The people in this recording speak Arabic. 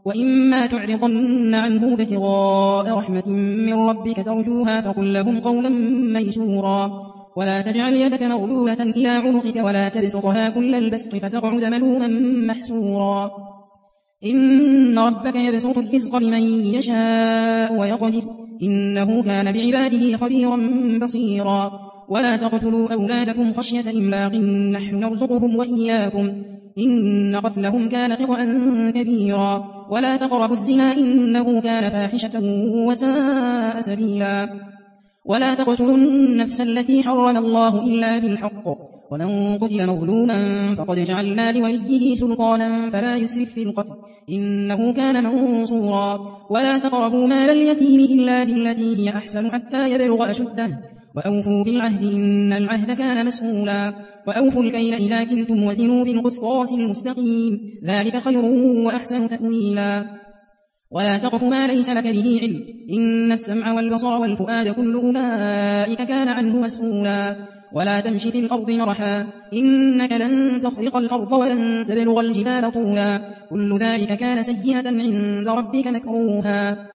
وإما تعرضن عنه ابتغاء رحمة من ربك ترجوها فقل لهم قولا ميسورا ولا تجعل يدك مغلولة إلى عنقك ولا تبسطها كل البسط فتقعد ملوما محسورا إن ربك يبسط الرزق لمن يشاء ويقدر إنه كان بعباده خبيرا بصيرا ولا تقتلوا أولادكم خشية إملاق نحن نرزقهم وإياكم إن قتلهم كان خطأ كبيرا ولا تقربوا الزنا إنه كان فاحشة وساء سبيلا ولا تقتلوا النفس التي حرم الله إلا بالحق ومن قتل مظلوما فقد جعلنا لوليه سلطانا فلا يسرف في القتل إنه كان منصورا ولا تقربوا مال اليتيم إلا بالتي هي أحسن حتى يبلغ أشده وأوفوا بالعهد إن العهد كان مسؤولا وأوفوا الكيل إذا كلتم وزنوا بالقسطاس المستقيم ذلك خير وأحسن تأويلا ولا تقف ما ليس لك به علم إن السمع والبصر والفؤاد كل أولئك كان عنه مسؤولا ولا تمشي في الأرض مرحا إنك لن تخرق الأرض ولن تبلغ الجبال طولا كل ذلك كان سيئة عند ربك مكروها